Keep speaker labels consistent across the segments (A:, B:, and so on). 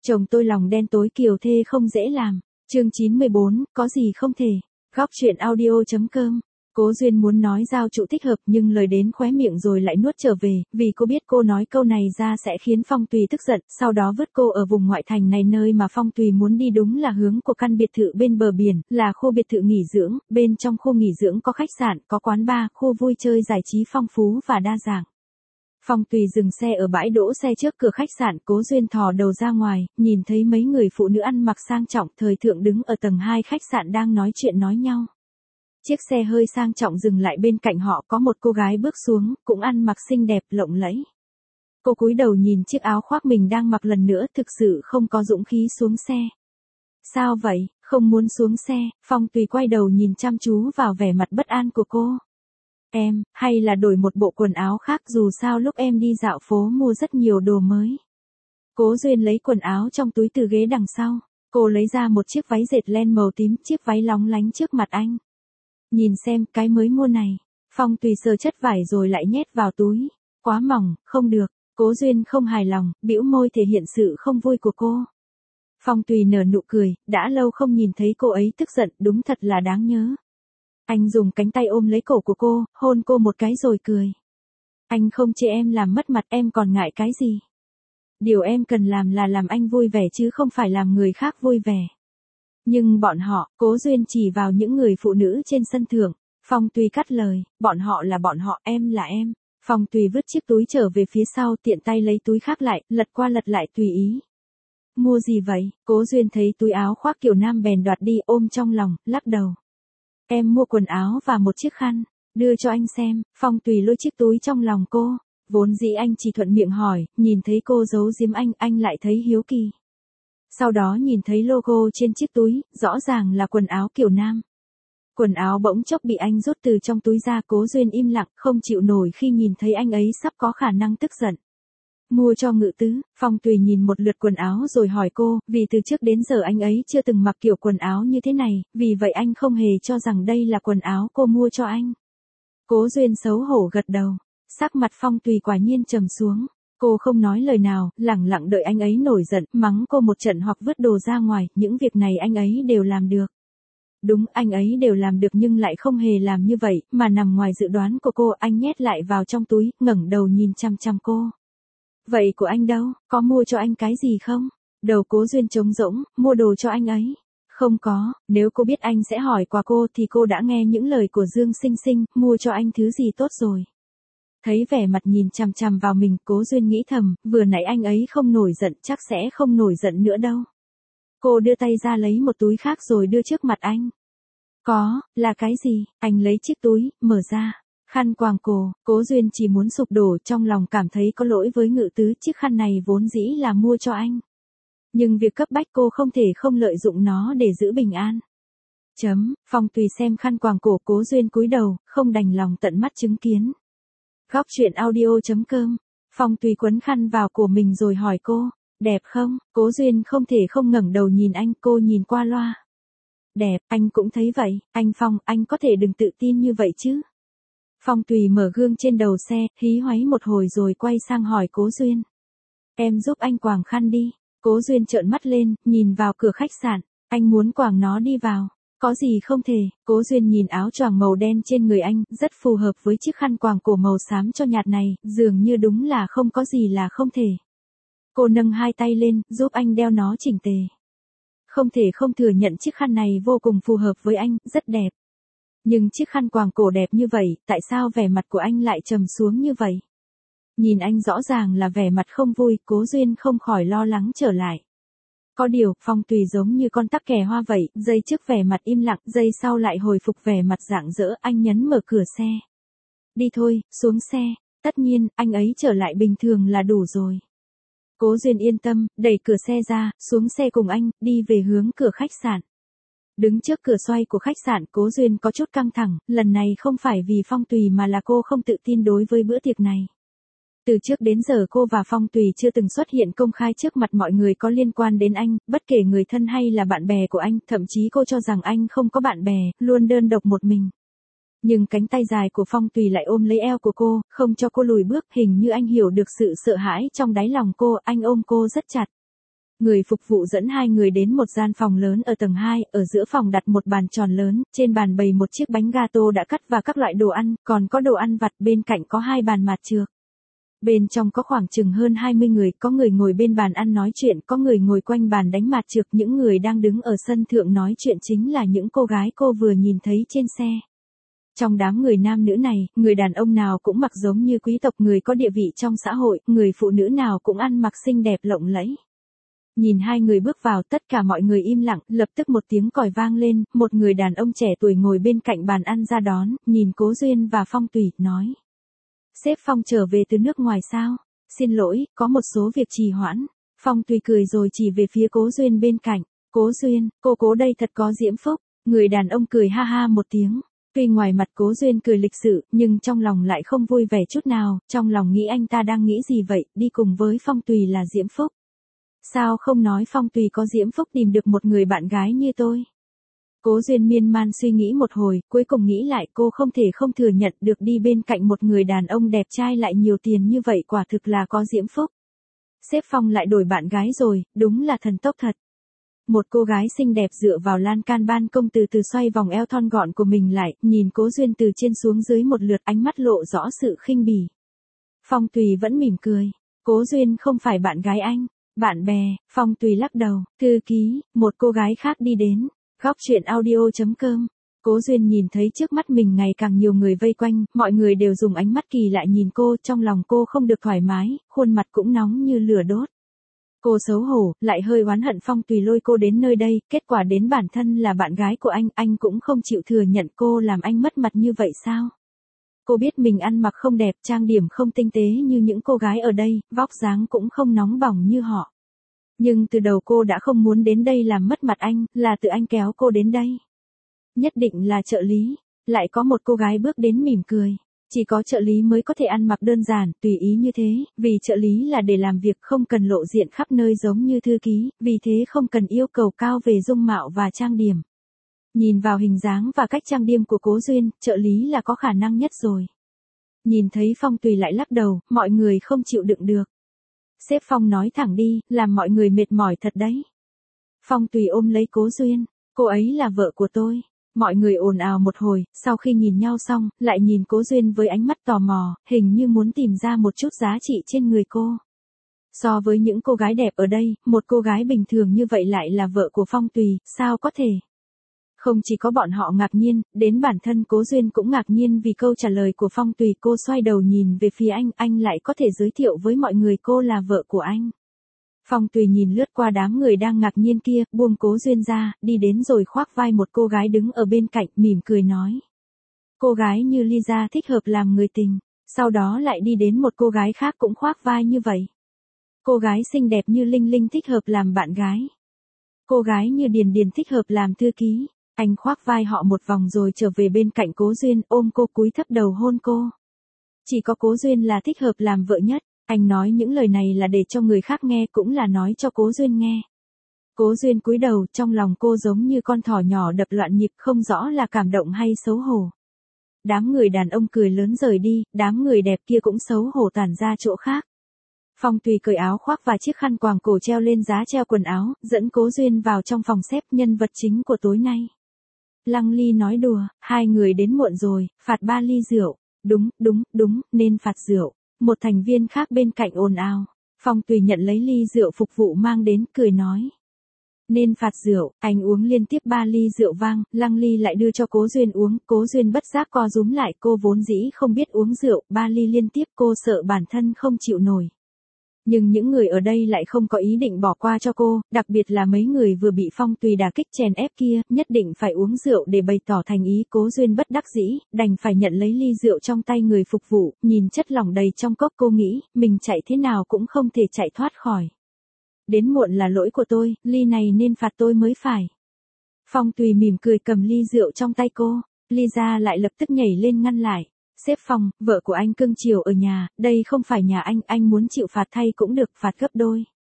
A: Chồng tôi lòng đen tối kiều thê không dễ làm. Chương 94, có gì không thể. Góc chuyện audio.com. Cố Duyên muốn nói giao trụ thích hợp nhưng lời đến khóe miệng rồi lại nuốt trở về, vì cô biết cô nói câu này ra sẽ khiến Phong Tùy tức giận, sau đó vứt cô ở vùng ngoại thành này, nơi mà Phong Tùy muốn đi đúng là hướng của căn biệt thự bên bờ biển, là khu biệt thự nghỉ dưỡng, bên trong khu nghỉ dưỡng có khách sạn, có quán bar, khu vui chơi giải trí phong phú và đa dạng. Phong Tùy dừng xe ở bãi đỗ xe trước cửa khách sạn, Cố Duyên thò đầu ra ngoài, nhìn thấy mấy người phụ nữ ăn mặc sang trọng thời thượng đứng ở tầng 2 khách sạn đang nói chuyện nói nhau. Chiếc xe hơi sang trọng dừng lại bên cạnh họ, có một cô gái bước xuống, cũng ăn mặc xinh đẹp lộng lẫy. Cô cúi đầu nhìn chiếc áo khoác mình đang mặc lần nữa, thực sự không có dũng khí xuống xe. Sao vậy, không muốn xuống xe? Phong Tùy quay đầu nhìn chăm chú vào vẻ mặt bất an của cô. Em, hay là đổi một bộ quần áo khác, dù sao lúc em đi dạo phố mua rất nhiều đồ mới. Cố Duyên lấy quần áo trong túi từ ghế đằng sau, cô lấy ra một chiếc váy dệt len màu tím, chiếc váy lóng lánh trước mặt anh. Nhìn xem, cái mới mua này. Phong Tùy sờ chất vải rồi lại nhét vào túi. Quá mỏng, không được. Cố Duyên không hài lòng, bĩu môi thể hiện sự không vui của cô. Phong Tùy nở nụ cười, đã lâu không nhìn thấy cô ấy tức giận, đúng thật là đáng nhớ. Anh dùng cánh tay ôm lấy cổ của cô, hôn cô một cái rồi cười. Anh không chê em làm mất mặt, em còn ngại cái gì? Điều em cần làm là làm anh vui vẻ chứ không phải làm người khác vui vẻ. Nhưng bọn họ, Cố Duyên chỉ vào những người phụ nữ trên sân thượng. Phong Tùy cắt lời, bọn họ là bọn họ, em là em. Phong Tùy vứt chiếc túi trở về phía sau, tiện tay lấy túi khác lại, lật qua lật lại tùy ý. Mua gì vậy? Cố Duyên thấy túi áo khoác kiểu nam bèn đoạt đi, ôm trong lòng, lắc đầu. Em mua quần áo và một chiếc khăn, đưa cho anh xem. Phong Tùy lôi chiếc túi trong lòng cô. Vốn dĩ anh chỉ thuận miệng hỏi, nhìn thấy cô giấu giếm anh lại thấy hiếu kỳ. Sau đó nhìn thấy logo trên chiếc túi, rõ ràng là quần áo kiểu nam. Quần áo bỗng chốc bị anh rút từ trong túi ra, Cố Duyên im lặng, không chịu nổi khi nhìn thấy anh ấy sắp có khả năng tức giận. Mua cho Ngự Tứ. Phong Tùy nhìn một lượt quần áo rồi hỏi cô, vì từ trước đến giờ anh ấy chưa từng mặc kiểu quần áo như thế này, vì vậy anh không hề cho rằng đây là quần áo cô mua cho anh. Cố Duyên xấu hổ gật đầu, sắc mặt Phong Tùy quả nhiên trầm xuống. Cô không nói lời nào, lẳng lặng đợi anh ấy nổi giận, mắng cô một trận hoặc vứt đồ ra ngoài, những việc này anh ấy đều làm được. Đúng, anh ấy đều làm được nhưng lại không hề làm như vậy, mà nằm ngoài dự đoán của cô. Anh nhét lại vào trong túi, ngẩng đầu nhìn chăm chăm cô. Vậy của anh đâu, có mua cho anh cái gì không? Đầu Cố Duyên trống rỗng, mua đồ cho anh ấy. Không có, nếu cô biết anh sẽ hỏi quà cô thì cô đã nghe những lời của Dương Sinh Sinh, mua cho anh thứ gì tốt rồi. Thấy vẻ mặt nhìn chằm chằm vào mình, Cố Duyên nghĩ thầm, vừa nãy anh ấy không nổi giận, chắc sẽ không nổi giận nữa đâu. Cô đưa tay ra lấy một túi khác rồi đưa trước mặt anh. Có, là cái gì? Anh lấy chiếc túi, mở ra. Khăn quàng cổ. Cố Duyên chỉ muốn sụp đổ, trong lòng cảm thấy có lỗi với Ngự Tứ, chiếc khăn này vốn dĩ là mua cho anh. Nhưng việc cấp bách cô không thể không lợi dụng nó để giữ bình an. Phong Tùy xem khăn quàng cổ Cố Duyên cúi đầu, không đành lòng tận mắt chứng kiến. Góc chuyện audio.com. Phong Tùy quấn khăn vào cổ mình rồi hỏi cô, đẹp không? Cố Duyên không thể không ngẩng đầu nhìn anh, cô nhìn qua loa. Đẹp, anh cũng thấy vậy. Anh Phong, anh có thể đừng tự tin như vậy chứ. Phong Tùy mở gương trên đầu xe, hí hoáy một hồi rồi quay sang hỏi Cố Duyên. Em giúp anh quàng khăn đi. Cố Duyên trợn mắt lên, nhìn vào cửa khách sạn. Anh muốn quàng nó đi vào. Có gì không thể? Cố Duyên nhìn áo choàng màu đen trên người anh, rất phù hợp với chiếc khăn quàng cổ màu xám cho nhạt này, dường như đúng là không có gì là không thể. Cô nâng hai tay lên, giúp anh đeo nó chỉnh tề. Không thể không thừa nhận chiếc khăn này vô cùng phù hợp với anh, rất đẹp. Nhưng chiếc khăn quàng cổ đẹp như vậy, tại sao vẻ mặt của anh lại trầm xuống như vậy? Nhìn anh rõ ràng là vẻ mặt không vui, Cố Duyên không khỏi lo lắng trở lại. Có điều, Phong Tùy giống như con tắc kè hoa vậy, giây trước vẻ mặt im lặng, giây sau lại hồi phục vẻ mặt rạng rỡ, anh nhấn mở cửa xe. Đi thôi, xuống xe, tất nhiên, anh ấy trở lại bình thường là đủ rồi. Cố Duyên yên tâm, đẩy cửa xe ra, xuống xe cùng anh, đi về hướng cửa khách sạn. Đứng trước cửa xoay của khách sạn, Cố Duyên có chút căng thẳng, lần này không phải vì Phong Tùy mà là cô không tự tin đối với bữa tiệc này. Từ trước đến giờ cô và Phong Tùy chưa từng xuất hiện công khai trước mặt mọi người có liên quan đến anh, bất kể người thân hay là bạn bè của anh, thậm chí cô cho rằng anh không có bạn bè, luôn đơn độc một mình. Nhưng cánh tay dài của Phong Tùy lại ôm lấy eo của cô, không cho cô lùi bước, hình như anh hiểu được sự sợ hãi trong đáy lòng cô, anh ôm cô rất chặt. Người phục vụ dẫn hai người đến một gian phòng lớn ở tầng 2, ở giữa phòng đặt một bàn tròn lớn, trên bàn bày một chiếc bánh gato đã cắt và các loại đồ ăn, còn có đồ ăn vặt, bên cạnh có hai bàn mạt trược. Bên trong có khoảng chừng hơn 20 người, có người ngồi bên bàn ăn nói chuyện, có người ngồi quanh bàn đánh mạt trược, những người đang đứng ở sân thượng nói chuyện chính là những cô gái cô vừa nhìn thấy trên xe. Trong đám người nam nữ này, người đàn ông nào cũng mặc giống như quý tộc, người có địa vị trong xã hội, người phụ nữ nào cũng ăn mặc xinh đẹp lộng lẫy. Nhìn hai người bước vào, tất cả mọi người im lặng, lập tức một tiếng còi vang lên, một người đàn ông trẻ tuổi ngồi bên cạnh bàn ăn ra đón, nhìn Cố Duyên và Phong Tùy, nói. Sếp Phong trở về từ nước ngoài sao? Xin lỗi, có một số việc trì hoãn. Phong Tùy cười rồi chỉ về phía Cố Duyên bên cạnh. Cố Duyên, cô đây thật có diễm phúc. Người đàn ông cười ha ha một tiếng. Tuy ngoài mặt Cố Duyên cười lịch sự, nhưng trong lòng lại không vui vẻ chút nào, trong lòng nghĩ anh ta đang nghĩ gì vậy, đi cùng với Phong Tùy là diễm phúc. Sao không nói Phong Tùy có diễm phúc tìm được một người bạn gái như tôi? Cố Duyên miên man suy nghĩ một hồi, cuối cùng nghĩ lại cô không thể không thừa nhận được đi bên cạnh một người đàn ông đẹp trai lại nhiều tiền như vậy quả thực là có diễm phúc. Sếp Phong lại đổi bạn gái rồi, đúng là thần tốc thật. Một cô gái xinh đẹp dựa vào lan can ban công từ từ xoay vòng eo thon gọn của mình lại, nhìn Cố Duyên từ trên xuống dưới một lượt, ánh mắt lộ rõ sự khinh bỉ. Phong Tùy vẫn mỉm cười. Cố Duyên không phải bạn gái anh. Bạn bè, Phong Tùy lắc đầu. Thư ký, một cô gái khác đi đến. Góc truyện audio.com. Cố Duyên nhìn thấy trước mắt mình ngày càng nhiều người vây quanh, mọi người đều dùng ánh mắt kỳ lạ nhìn cô, trong lòng cô không được thoải mái, khuôn mặt cũng nóng như lửa đốt. Cô xấu hổ, lại hơi oán hận Phong Tùy lôi cô đến nơi đây, kết quả đến bản thân là bạn gái của anh cũng không chịu thừa nhận cô làm anh mất mặt như vậy sao? Cô biết mình ăn mặc không đẹp, trang điểm không tinh tế như những cô gái ở đây, vóc dáng cũng không nóng bỏng như họ. Nhưng từ đầu cô đã không muốn đến đây làm mất mặt anh, là tự anh kéo cô đến đây. Nhất định là trợ lý. Lại có một cô gái bước đến mỉm cười. Chỉ có trợ lý mới có thể ăn mặc đơn giản, tùy ý như thế, vì trợ lý là để làm việc không cần lộ diện khắp nơi giống như thư ký, vì thế không cần yêu cầu cao về dung mạo và trang điểm. Nhìn vào hình dáng và cách trang điểm của Cố Duyên, trợ lý là có khả năng nhất rồi. Nhìn thấy Phong Tùy lại lắc đầu, mọi người không chịu đựng được. Sếp Phong nói thẳng đi, làm mọi người mệt mỏi thật đấy. Phong Tùy ôm lấy Cố Duyên, cô ấy là vợ của tôi. Mọi người ồn ào một hồi, sau khi nhìn nhau xong, lại nhìn Cố Duyên với ánh mắt tò mò, hình như muốn tìm ra một chút giá trị trên người cô. So với những cô gái đẹp ở đây, một cô gái bình thường như vậy lại là vợ của Phong Tùy, sao có thể? Không chỉ có bọn họ ngạc nhiên, đến bản thân Cố Duyên cũng ngạc nhiên vì câu trả lời của Phong Tùy. Cô xoay đầu nhìn về phía anh lại có thể giới thiệu với mọi người cô là vợ của anh. Phong Tùy nhìn lướt qua đám người đang ngạc nhiên kia, buông Cố Duyên ra, đi đến rồi khoác vai một cô gái đứng ở bên cạnh, mỉm cười nói. Cô gái như Lisa thích hợp làm người tình, sau đó lại đi đến một cô gái khác cũng khoác vai như vậy. Cô gái xinh đẹp như Linh Linh thích hợp làm bạn gái. Cô gái như Điền Điền thích hợp làm thư ký. Anh khoác vai họ một vòng rồi trở về bên cạnh Cố Duyên, ôm cô cúi thấp đầu hôn cô. Chỉ có Cố Duyên là thích hợp làm vợ nhất. Anh nói những lời này là để cho người khác nghe, cũng là nói cho Cố Duyên nghe. Cố Duyên cúi đầu, trong lòng cô giống như con thỏ nhỏ đập loạn nhịp, không rõ là cảm động hay xấu hổ. Đám người đàn ông cười lớn rời đi, đám người đẹp kia cũng xấu hổ tản ra chỗ khác. Phong Tùy cởi áo khoác và chiếc khăn quàng cổ treo lên giá treo quần áo, dẫn Cố Duyên vào trong phòng xếp, nhân vật chính của tối nay. Lăng Ly nói đùa, hai người đến muộn rồi, phạt 3 ly rượu. Đúng, nên phạt rượu. Một thành viên khác bên cạnh ồn ào. Phong Tùy nhận lấy ly rượu phục vụ mang đến, cười nói. Nên phạt rượu, anh uống liên tiếp 3 ly rượu vang, Lăng Ly lại đưa cho Cố Duyên uống, Cố Duyên bất giác co rúm lại, cô vốn dĩ không biết uống rượu, 3 ly liên tiếp cô sợ bản thân không chịu nổi. Nhưng những người ở đây lại không có ý định bỏ qua cho cô, đặc biệt là mấy người vừa bị Phong Tùy đả kích chèn ép kia, nhất định phải uống rượu để bày tỏ thành ý. Cố Duyên bất đắc dĩ, đành phải nhận lấy ly rượu trong tay người phục vụ, nhìn chất lỏng đầy trong cốc cô nghĩ, mình chạy thế nào cũng không thể chạy thoát khỏi. Đến muộn là lỗi của tôi, ly này nên phạt tôi mới phải. Phong Tùy mỉm cười cầm ly rượu trong tay cô, Lisa lại lập tức nhảy lên ngăn lại. Sếp Phong, vợ của anh cưng chiều ở nhà, đây không phải nhà anh muốn chịu phạt thay cũng được, phạt gấp đôi.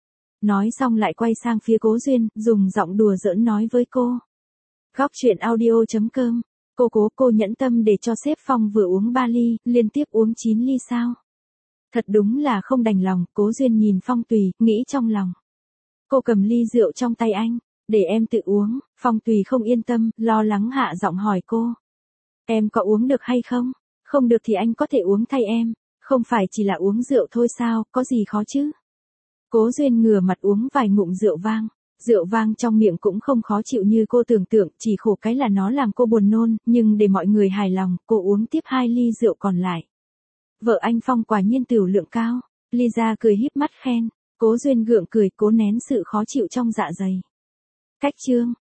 A: Nói xong lại quay sang phía Cố Duyên, dùng giọng đùa giỡn nói với cô. Góc truyện audio.com, cô nhẫn tâm để cho sếp Phong vừa uống 3 ly, liên tiếp uống 9 ly sao? Thật đúng là không đành lòng. Cố Duyên nhìn Phong Tùy, nghĩ trong lòng. Cô cầm ly rượu trong tay anh. Để em tự uống. Phong Tùy không yên tâm, lo lắng hạ giọng hỏi cô. Em có uống được hay không? Không được thì anh có thể uống thay em. Không phải chỉ là uống rượu thôi sao, có gì khó chứ? Cố Duyên ngửa mặt uống vài ngụm rượu vang. Rượu vang trong miệng cũng không khó chịu như cô tưởng tượng, chỉ khổ cái là nó làm cô buồn nôn, nhưng để mọi người hài lòng, cô uống tiếp 2 ly rượu còn lại. Vợ anh Phong quả nhiên tửu lượng cao. Lisa cười híp mắt khen. Cố Duyên gượng cười, cố nén sự khó chịu trong dạ dày. Cách chương